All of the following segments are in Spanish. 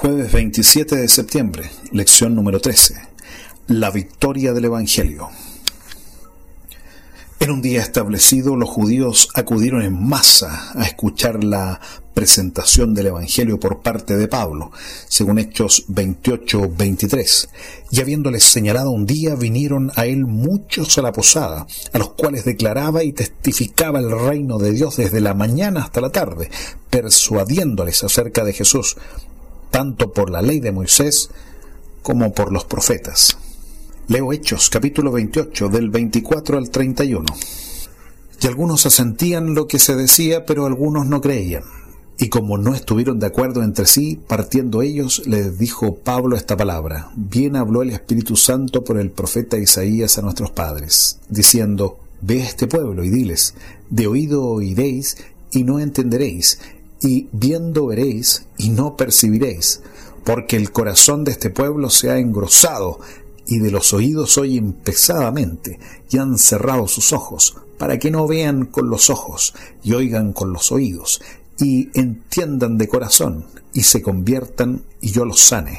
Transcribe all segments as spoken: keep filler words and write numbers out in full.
Jueves veintisiete de septiembre, lección número trece. La victoria del Evangelio. En un día establecido, los judíos acudieron en masa a escuchar la presentación del Evangelio por parte de Pablo, según Hechos veintiocho veintitrés. Y habiéndoles señalado un día, vinieron a él muchos a la posada, a los cuales declaraba y testificaba el reino de Dios desde la mañana hasta la tarde, persuadiéndoles acerca de Jesús, tanto por la ley de Moisés como por los profetas. Leo Hechos, capítulo veintiocho, del veinticuatro al treinta y uno. Y algunos asentían lo que se decía, pero algunos no creían. Y como no estuvieron de acuerdo entre sí, partiendo ellos, les dijo Pablo esta palabra: Bien habló el Espíritu Santo por el profeta Isaías a nuestros padres, diciendo: Ve a este pueblo y diles, de oído oiréis y no entenderéis, y viendo veréis y no percibiréis, porque el corazón de este pueblo se ha engrosado, y de los oídos oyen pesadamente, y han cerrado sus ojos, para que no vean con los ojos, y oigan con los oídos, y entiendan de corazón, y se conviertan, y yo los sane.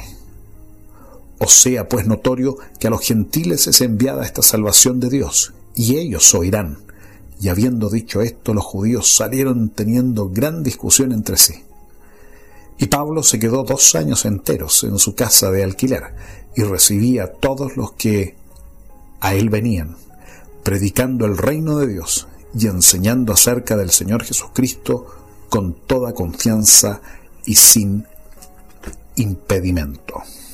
Os sea pues notorio que a los gentiles es enviada esta salvación de Dios, y ellos oirán. Y habiendo dicho esto, los judíos salieron teniendo gran discusión entre sí. Y Pablo se quedó dos años enteros en su casa de alquiler, y recibía a todos los que a él venían, predicando el reino de Dios y enseñando acerca del Señor Jesucristo con toda confianza y sin impedimento.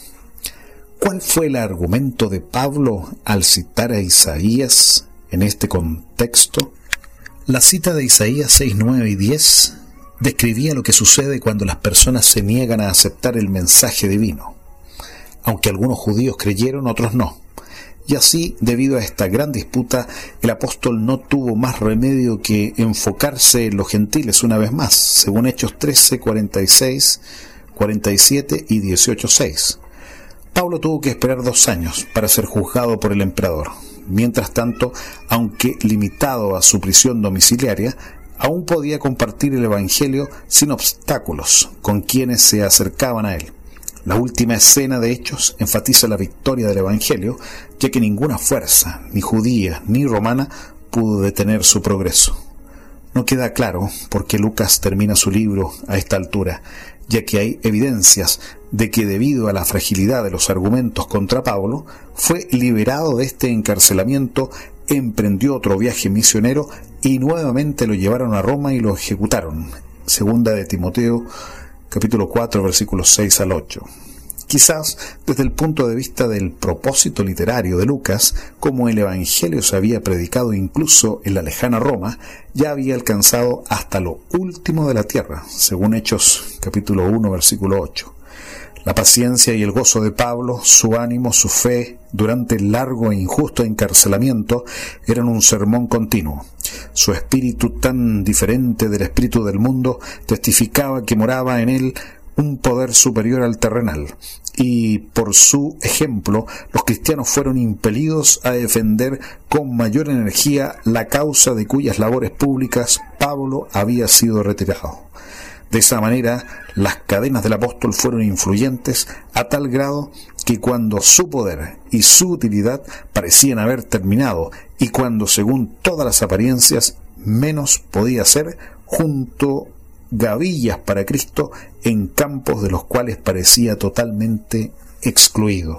¿Cuál fue el argumento de Pablo al citar a Isaías en este contexto? La cita de Isaías seis, nueve y diez describía lo que sucede cuando las personas se niegan a aceptar el mensaje divino. Aunque algunos judíos creyeron, otros no. Y así, debido a esta gran disputa, el apóstol no tuvo más remedio que enfocarse en los gentiles una vez más, según Hechos trece, cuarenta y seis, cuarenta y siete y dieciocho, seis. Pablo tuvo que esperar dos años para ser juzgado por el emperador. Mientras tanto, aunque limitado a su prisión domiciliaria, aún podía compartir el Evangelio sin obstáculos con quienes se acercaban a él. La última escena de Hechos enfatiza la victoria del Evangelio, ya que ninguna fuerza, ni judía ni romana, pudo detener su progreso. No queda claro por qué Lucas termina su libro a esta altura, ya que hay evidencias de que debido a la fragilidad de los argumentos contra Pablo, fue liberado de este encarcelamiento, emprendió otro viaje misionero y nuevamente lo llevaron a Roma y lo ejecutaron. Segunda de Timoteo, capítulo cuatro, versículos seis al ocho. Quizás desde el punto de vista del propósito literario de Lucas, como el Evangelio se había predicado incluso en la lejana Roma, ya había alcanzado hasta lo último de la tierra, según Hechos capítulo uno, versículo ocho. La paciencia y el gozo de Pablo, su ánimo, su fe, durante el largo e injusto encarcelamiento, eran un sermón continuo. Su espíritu, tan diferente del espíritu del mundo, testificaba que moraba en él un poder superior al terrenal, y por su ejemplo los cristianos fueron impelidos a defender con mayor energía la causa de cuyas labores públicas Pablo había sido retirado. De esa manera, las cadenas del apóstol fueron influyentes a tal grado que cuando su poder y su utilidad parecían haber terminado, y cuando, según todas las apariencias, menos podía ser, junto gavillas para Cristo en campos de los cuales parecía totalmente excluido.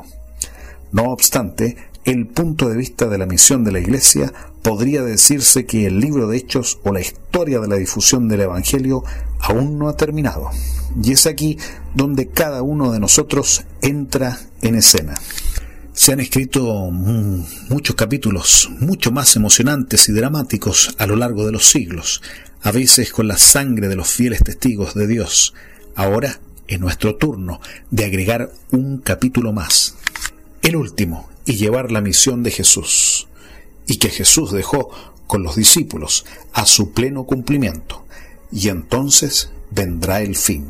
No obstante, el punto de vista de la misión de la Iglesia, podría decirse que el libro de Hechos o la historia de la difusión del Evangelio aún no ha terminado. Y es aquí donde cada uno de nosotros entra en escena. Se han escrito muchos capítulos, mucho más emocionantes y dramáticos a lo largo de los siglos, a veces con la sangre de los fieles testigos de Dios. Ahora es nuestro turno de agregar un capítulo más, el último, y llevar la misión de Jesús, y que Jesús dejó con los discípulos a su pleno cumplimiento, y entonces vendrá el fin.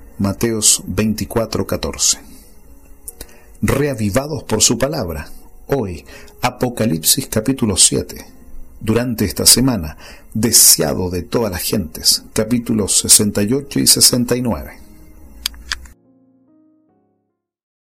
Mateos veinticuatro, catorce. Reavivados por su palabra, hoy, Apocalipsis capítulo siete. Durante esta semana, deseado de todas las gentes, capítulos sesenta y ocho y sesenta y nueve.